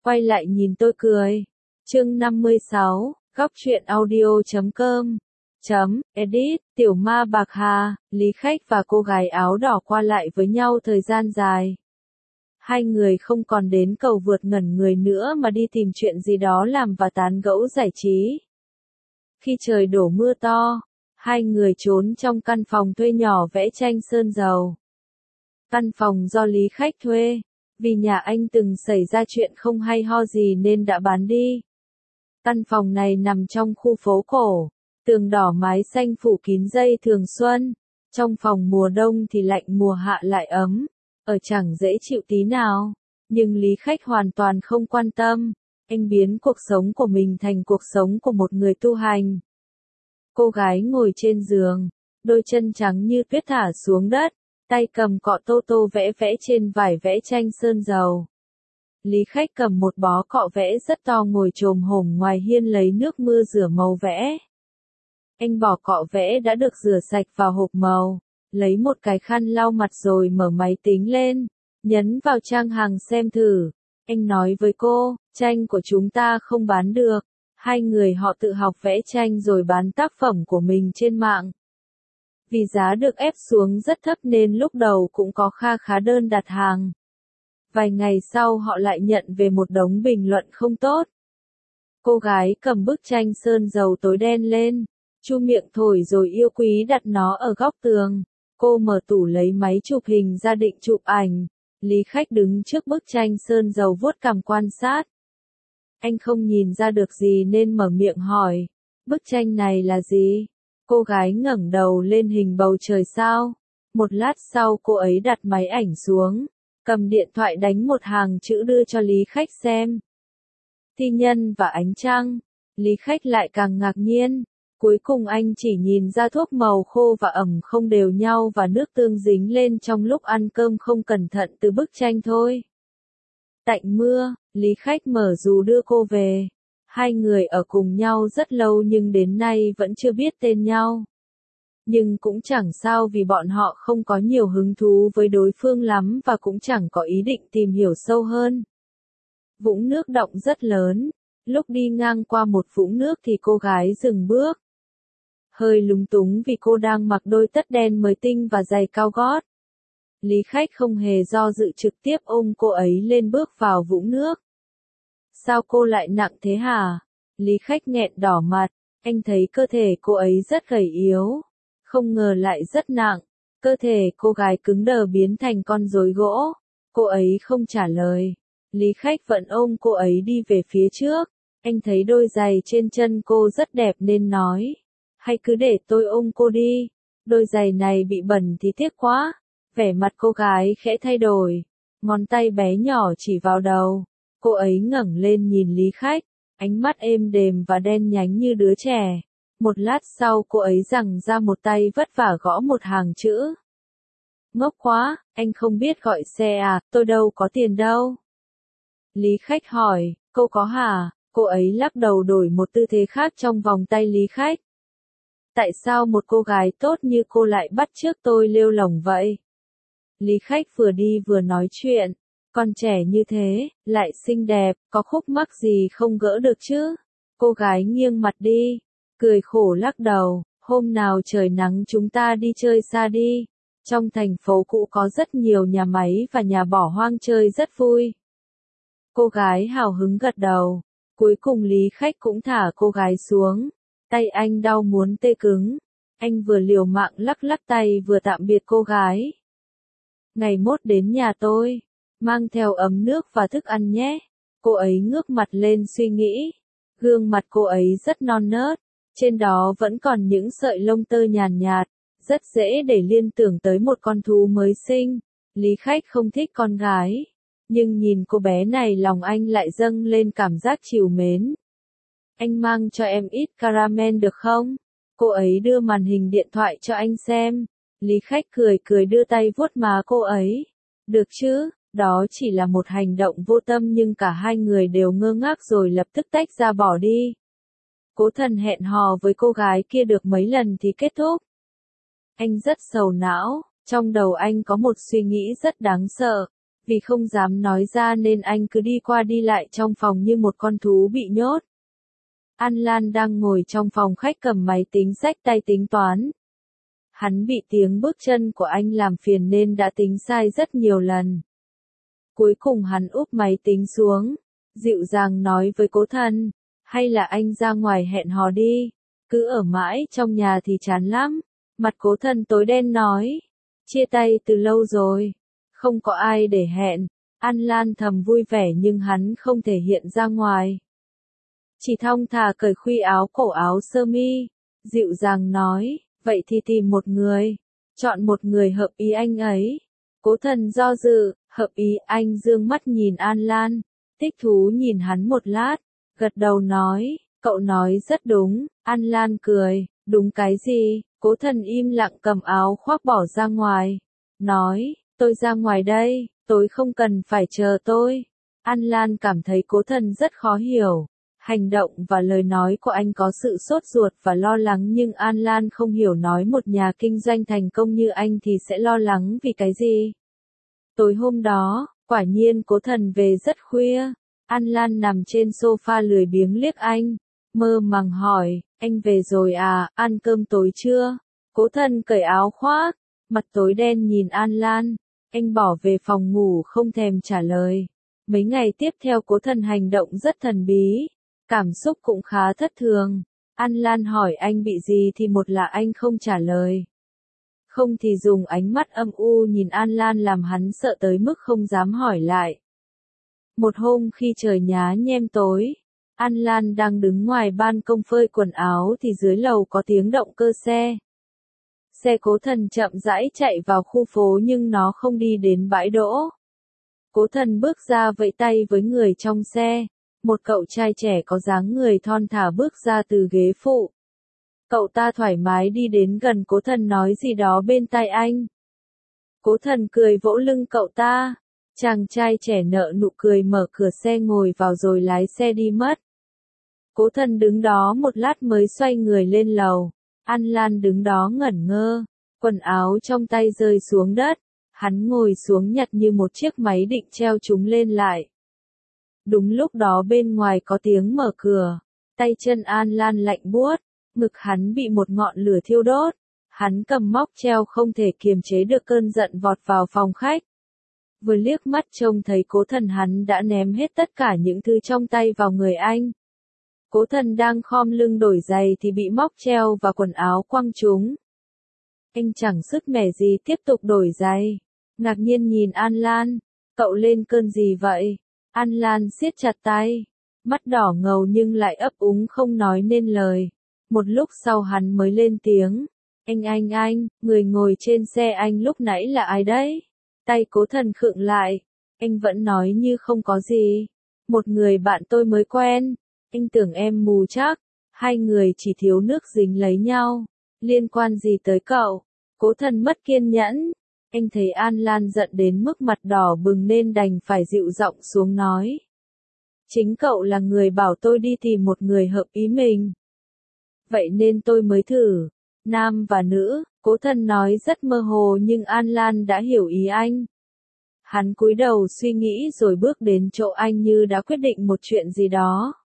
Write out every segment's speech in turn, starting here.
Quay lại nhìn tôi cười. Chương 56, góc truyện audio.com edit, Tiểu Ma Bạc Hà, Lý Khách và cô gái áo đỏ qua lại với nhau thời gian dài. Hai người không còn đến cầu vượt ngẩn người nữa mà đi tìm chuyện gì đó làm và tán gẫu giải trí. Khi trời đổ mưa to, hai người trốn trong căn phòng thuê nhỏ vẽ tranh sơn dầu. Căn phòng do Lý Khách thuê, vì nhà anh từng xảy ra chuyện không hay ho gì nên đã bán đi. Căn phòng này nằm trong khu phố cổ, tường đỏ mái xanh phủ kín dây thường xuân. Trong phòng mùa đông thì lạnh mùa hạ lại ấm, ở chẳng dễ chịu tí nào. Nhưng Lý Khách hoàn toàn không quan tâm, anh biến cuộc sống của mình thành cuộc sống của một người tu hành. Cô gái ngồi trên giường, đôi chân trắng như tuyết thả xuống đất, tay cầm cọ tô tô vẽ vẽ trên vải vẽ tranh sơn dầu. Lý Khách cầm một bó cọ vẽ rất to ngồi chồm hổm ngoài hiên lấy nước mưa rửa màu vẽ. Anh bỏ cọ vẽ đã được rửa sạch vào hộp màu, lấy một cái khăn lau mặt rồi mở máy tính lên, nhấn vào trang hàng xem thử. Anh nói với cô, tranh của chúng ta không bán được. Hai người họ tự học vẽ tranh rồi bán tác phẩm của mình trên mạng. Vì giá được ép xuống rất thấp nên lúc đầu cũng có kha khá đơn đặt hàng. Vài ngày sau họ lại nhận về một đống bình luận không tốt. Cô gái cầm bức tranh sơn dầu tối đen lên, chu miệng thổi rồi yêu quý đặt nó ở góc tường. Cô mở tủ lấy máy chụp hình ra định chụp ảnh. Lý Khách đứng trước bức tranh sơn dầu vuốt cằm quan sát. Anh không nhìn ra được gì nên mở miệng hỏi, bức tranh này là gì? Cô gái ngẩng đầu lên hình bầu trời sao. Một lát sau cô ấy đặt máy ảnh xuống, cầm điện thoại đánh một hàng chữ đưa cho Lý Khách xem. Thi nhân và ánh trăng. Lý Khách lại càng ngạc nhiên. Cuối cùng anh chỉ nhìn ra thuốc màu khô và ẩm không đều nhau và nước tương dính lên trong lúc ăn cơm không cẩn thận từ bức tranh thôi. Tạnh mưa, Lý Khách mở dù đưa cô về. Hai người ở cùng nhau rất lâu nhưng đến nay vẫn chưa biết tên nhau. Nhưng cũng chẳng sao vì bọn họ không có nhiều hứng thú với đối phương lắm và cũng chẳng có ý định tìm hiểu sâu hơn. Vũng nước động rất lớn. Lúc đi ngang qua một vũng nước thì cô gái dừng bước. Hơi lúng túng vì cô đang mặc đôi tất đen mới tinh và giày cao gót. Lý Khách không hề do dự trực tiếp ôm cô ấy lên bước vào vũng nước. Sao cô lại nặng thế hả? Lý Khách nghẹn đỏ mặt, anh thấy cơ thể cô ấy rất gầy yếu. Không ngờ lại rất nặng, cơ thể cô gái cứng đờ biến thành con rối gỗ. Cô ấy không trả lời. Lý Khách vẫn ôm cô ấy đi về phía trước. Anh thấy đôi giày trên chân cô rất đẹp nên nói, hay cứ để tôi ôm cô đi. Đôi giày này bị bẩn thì tiếc quá. Vẻ mặt cô gái khẽ thay đổi, ngón tay bé nhỏ chỉ vào đầu. Cô ấy ngẩng lên nhìn Lý Khách, ánh mắt êm đềm và đen nhánh như đứa trẻ. Một lát sau cô ấy giằng ra một tay vất vả gõ một hàng chữ. Ngốc quá, anh không biết gọi xe à, tôi đâu có tiền đâu. Lý Khách hỏi, cô có hả? Cô ấy lắc đầu đổi một tư thế khác trong vòng tay Lý Khách. Tại sao một cô gái tốt như cô lại bắt chước tôi lêu lổng vậy? Lý Khách vừa đi vừa nói chuyện, còn trẻ như thế, lại xinh đẹp, có khúc mắc gì không gỡ được chứ? Cô gái nghiêng mặt đi, cười khổ lắc đầu, hôm nào trời nắng chúng ta đi chơi xa đi. Trong thành phố cũ có rất nhiều nhà máy và nhà bỏ hoang chơi rất vui. Cô gái hào hứng gật đầu, cuối cùng Lý Khách cũng thả cô gái xuống. Tay anh đau muốn tê cứng, anh vừa liều mạng lắc lắc tay vừa tạm biệt cô gái. Ngày mốt đến nhà tôi, mang theo ấm nước và thức ăn nhé. Cô ấy ngước mặt lên suy nghĩ. Gương mặt cô ấy rất non nớt, trên đó vẫn còn những sợi lông tơ nhàn nhạt, rất dễ để liên tưởng tới một con thú mới sinh. Lý Khách không thích con gái, nhưng nhìn cô bé này lòng anh lại dâng lên cảm giác trìu mến. Anh mang cho em ít caramel được không? Cô ấy đưa màn hình điện thoại cho anh xem. Lý Khách cười cười đưa tay vuốt má cô ấy. Được chứ, đó chỉ là một hành động vô tâm nhưng cả hai người đều ngơ ngác rồi lập tức tách ra bỏ đi. Cố Thần hẹn hò với cô gái kia được mấy lần thì kết thúc. Anh rất sầu não, trong đầu anh có một suy nghĩ rất đáng sợ. Vì không dám nói ra nên anh cứ đi qua đi lại trong phòng như một con thú bị nhốt. An Lan đang ngồi trong phòng khách cầm máy tính xách tay tính toán. Hắn bị tiếng bước chân của anh làm phiền nên đã tính sai rất nhiều lần. Cuối cùng hắn úp máy tính xuống, dịu dàng nói với Cố Thần, hay là anh ra ngoài hẹn hò đi, cứ ở mãi trong nhà thì chán lắm. Mặt Cố Thần tối đen nói, chia tay từ lâu rồi, không có ai để hẹn. An Lan thầm vui vẻ nhưng hắn không thể hiện ra ngoài. Chỉ thong thả cởi khuy áo cổ áo sơ mi, dịu dàng nói, vậy thì tìm một người, chọn một người hợp ý anh ấy. Cố Thần do dự, hợp ý anh dương mắt nhìn An Lan, thích thú nhìn hắn một lát, gật đầu nói, cậu nói rất đúng. An Lan cười, đúng cái gì? Cố Thần im lặng cầm áo khoác bỏ ra ngoài, nói, tôi ra ngoài đây, tối không cần phải chờ tôi. An Lan cảm thấy Cố Thần rất khó hiểu. Hành động và lời nói của anh có sự sốt ruột và lo lắng nhưng An Lan không hiểu nói một nhà kinh doanh thành công như anh thì sẽ lo lắng vì cái gì. Tối hôm đó, quả nhiên Cố Thần về rất khuya. An Lan nằm trên sofa lười biếng liếc anh, mơ màng hỏi, anh về rồi à, ăn cơm tối chưa? Cố Thần cởi áo khoác, mặt tối đen nhìn An Lan, anh bỏ về phòng ngủ không thèm trả lời. Mấy ngày tiếp theo Cố Thần hành động rất thần bí, cảm xúc cũng khá thất thường. An Lan hỏi anh bị gì thì một là anh không trả lời, không thì dùng ánh mắt âm u nhìn An Lan làm hắn sợ tới mức không dám hỏi lại. Một hôm khi trời nhá nhem tối, An Lan đang đứng ngoài ban công phơi quần áo thì dưới lầu có tiếng động cơ xe. Xe Cố Thần chậm rãi chạy vào khu phố nhưng nó không đi đến bãi đỗ. Cố Thần bước ra vẫy tay với người trong xe. Một cậu trai trẻ có dáng người thon thả bước ra từ ghế phụ. Cậu ta thoải mái đi đến gần Cố Thần nói gì đó bên tai anh. Cố Thần cười vỗ lưng cậu ta. Chàng trai trẻ nở nụ cười mở cửa xe ngồi vào rồi lái xe đi mất. Cố Thần đứng đó một lát mới xoay người lên lầu. An Lan đứng đó ngẩn ngơ, quần áo trong tay rơi xuống đất. Hắn ngồi xuống nhặt như một chiếc máy định treo chúng lên lại. Đúng lúc đó bên ngoài có tiếng mở cửa, tay chân An Lan lạnh buốt, ngực hắn bị một ngọn lửa thiêu đốt. Hắn cầm móc treo không thể kiềm chế được cơn giận vọt vào phòng khách. Vừa liếc mắt trông thấy Cố Thần hắn đã ném hết tất cả những thứ trong tay vào người anh. Cố Thần đang khom lưng đổi giày thì bị móc treo và quần áo quăng trúng. Anh chẳng sức mẻ gì tiếp tục đổi giày. Ngạc nhiên nhìn An Lan, cậu lên cơn gì vậy? An Lan siết chặt tay, mắt đỏ ngầu nhưng lại ấp úng không nói nên lời. Một lúc sau hắn mới lên tiếng, anh, người ngồi trên xe anh lúc nãy là ai đấy? Tay Cố Thần khựng lại, anh vẫn nói như không có gì. Một người bạn tôi mới quen, anh tưởng em mù chắc, hai người chỉ thiếu nước dính lấy nhau, liên quan gì tới cậu? Cố Thần mất kiên nhẫn. Anh thấy An Lan giận đến mức mặt đỏ bừng nên đành phải dịu giọng xuống nói. Chính cậu là người bảo tôi đi tìm một người hợp ý mình. Vậy nên tôi mới thử. Nam và nữ, Cố Thần nói rất mơ hồ nhưng An Lan đã hiểu ý anh. Hắn cúi đầu suy nghĩ rồi bước đến chỗ anh như đã quyết định một chuyện gì đó.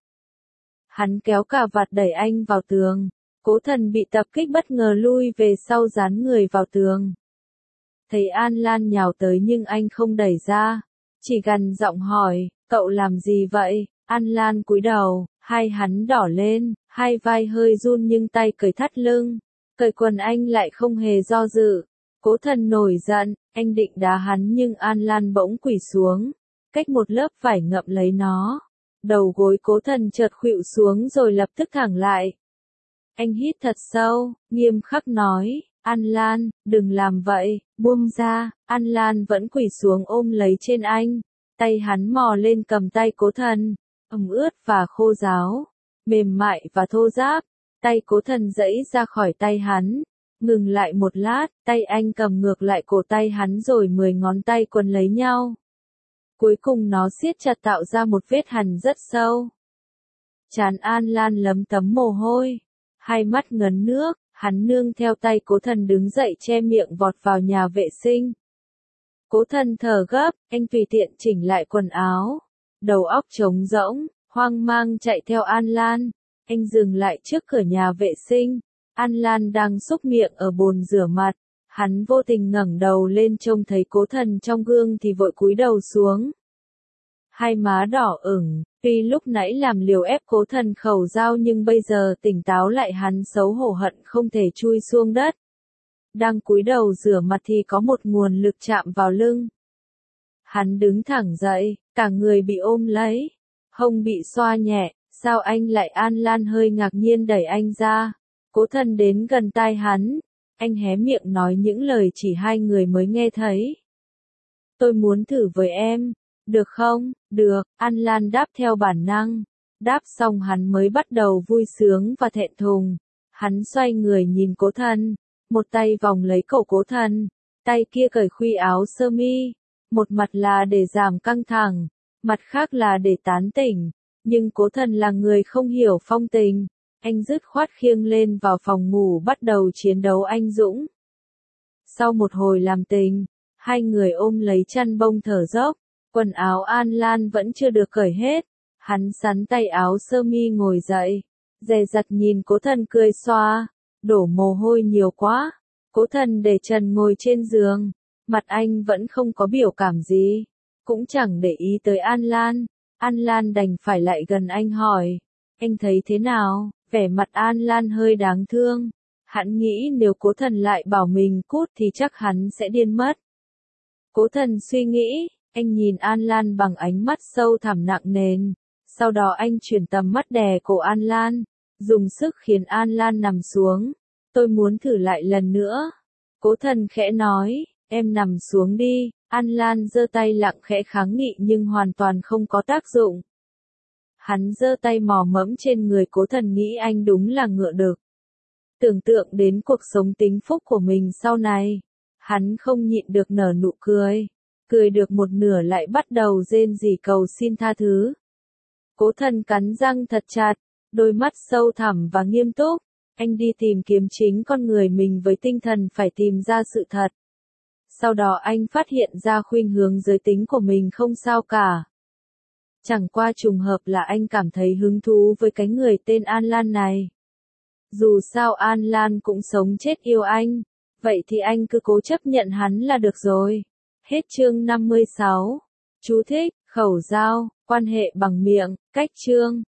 Hắn kéo cà vạt đẩy anh vào tường. Cố Thần bị tập kích bất ngờ lui về sau dán người vào tường. Thấy An Lan nhào tới nhưng anh không đẩy ra, chỉ gằn giọng hỏi, cậu làm gì vậy? An Lan cúi đầu, hai hắn đỏ lên, hai vai hơi run nhưng tay cởi thắt lưng, cởi quần anh lại không hề do dự. Cố Thần nổi giận, anh định đá hắn nhưng An Lan bỗng quỳ xuống, cách một lớp vải ngậm lấy nó. Đầu gối Cố Thần chợt khuỵu xuống rồi lập tức thẳng lại. Anh hít thật sâu, nghiêm khắc nói, An Lan, đừng làm vậy, buông ra. An Lan vẫn quỳ xuống ôm lấy trên anh, tay hắn mò lên cầm tay Cố Thần, ướt và khô ráo, mềm mại và thô ráp. Tay Cố Thần giãy ra khỏi tay hắn, ngừng lại một lát, tay anh cầm ngược lại cổ tay hắn rồi 10 ngón tay quấn lấy nhau. Cuối cùng nó siết chặt tạo ra một vết hằn rất sâu. Trán An Lan lấm tấm mồ hôi, hai mắt ngấn nước. Hắn nương theo tay Cố Thần đứng dậy che miệng vọt vào nhà vệ sinh. Cố Thần thở gấp, anh tùy tiện chỉnh lại quần áo. Đầu óc trống rỗng, hoang mang chạy theo An Lan. Anh dừng lại trước cửa nhà vệ sinh. An Lan đang xúc miệng ở bồn rửa mặt. Hắn vô tình ngẩng đầu lên trông thấy Cố Thần trong gương thì vội cúi đầu xuống. Hai má đỏ ửng, tuy lúc nãy làm liều ép Cố Thần khẩu dao nhưng bây giờ tỉnh táo lại hắn xấu hổ hận không thể chui xuống đất. Đang cúi đầu rửa mặt thì có một nguồn lực chạm vào lưng. Hắn đứng thẳng dậy, cả người bị ôm lấy, hông bị xoa nhẹ, sao anh lại? An Lan hơi ngạc nhiên đẩy anh ra. Cố Thần đến gần tai hắn, anh hé miệng nói những lời chỉ hai người mới nghe thấy. Tôi muốn thử với em, được không? Được, An Lan đáp theo bản năng. Đáp xong hắn mới bắt đầu vui sướng và thẹn thùng. Hắn xoay người nhìn Cố Thần, một tay vòng lấy cổ Cố Thần, tay kia cởi khuy áo sơ mi. Một mặt là để giảm căng thẳng, mặt khác là để tán tỉnh. Nhưng Cố Thần là người không hiểu phong tình. Anh dứt khoát khiêng lên vào phòng ngủ bắt đầu chiến đấu anh dũng. Sau một hồi làm tình, hai người ôm lấy chăn bông thở dốc. Quần áo An Lan vẫn chưa được cởi hết. Hắn sắn tay áo sơ mi ngồi dậy, dè dặt nhìn Cố Thần cười xoa, đổ mồ hôi nhiều quá. Cố Thần để trần ngồi trên giường, mặt anh vẫn không có biểu cảm gì, cũng chẳng để ý tới An Lan. An Lan đành phải lại gần anh hỏi, anh thấy thế nào? Vẻ mặt An Lan hơi đáng thương. Hắn nghĩ nếu Cố Thần lại bảo mình cút thì chắc hắn sẽ điên mất. Cố Thần suy nghĩ, anh nhìn An Lan bằng ánh mắt sâu thẳm nặng nề. Sau đó anh chuyển tầm mắt đè cổ An Lan, dùng sức khiến An Lan nằm xuống. Tôi muốn thử lại lần nữa. Cố Thần khẽ nói, em nằm xuống đi. An Lan giơ tay lặng khẽ kháng nghị nhưng hoàn toàn không có tác dụng. Hắn giơ tay mò mẫm trên người Cố Thần nghĩ anh đúng là ngựa đực. Tưởng tượng đến cuộc sống tính phúc của mình sau này, hắn không nhịn được nở nụ cười. Cười được một nửa lại bắt đầu rên rỉ cầu xin tha thứ. Cố Thần cắn răng thật chặt, đôi mắt sâu thẳm và nghiêm túc. Anh đi tìm kiếm chính con người mình với tinh thần phải tìm ra sự thật. Sau đó anh phát hiện ra khuynh hướng giới tính của mình không sao cả. Chẳng qua trùng hợp là anh cảm thấy hứng thú với cái người tên An Lan này. Dù sao An Lan cũng sống chết yêu anh, vậy thì anh cứ cố chấp nhận hắn là được rồi. Hết chương 56. Chú thích, khẩu giao, quan hệ bằng miệng, cách chương.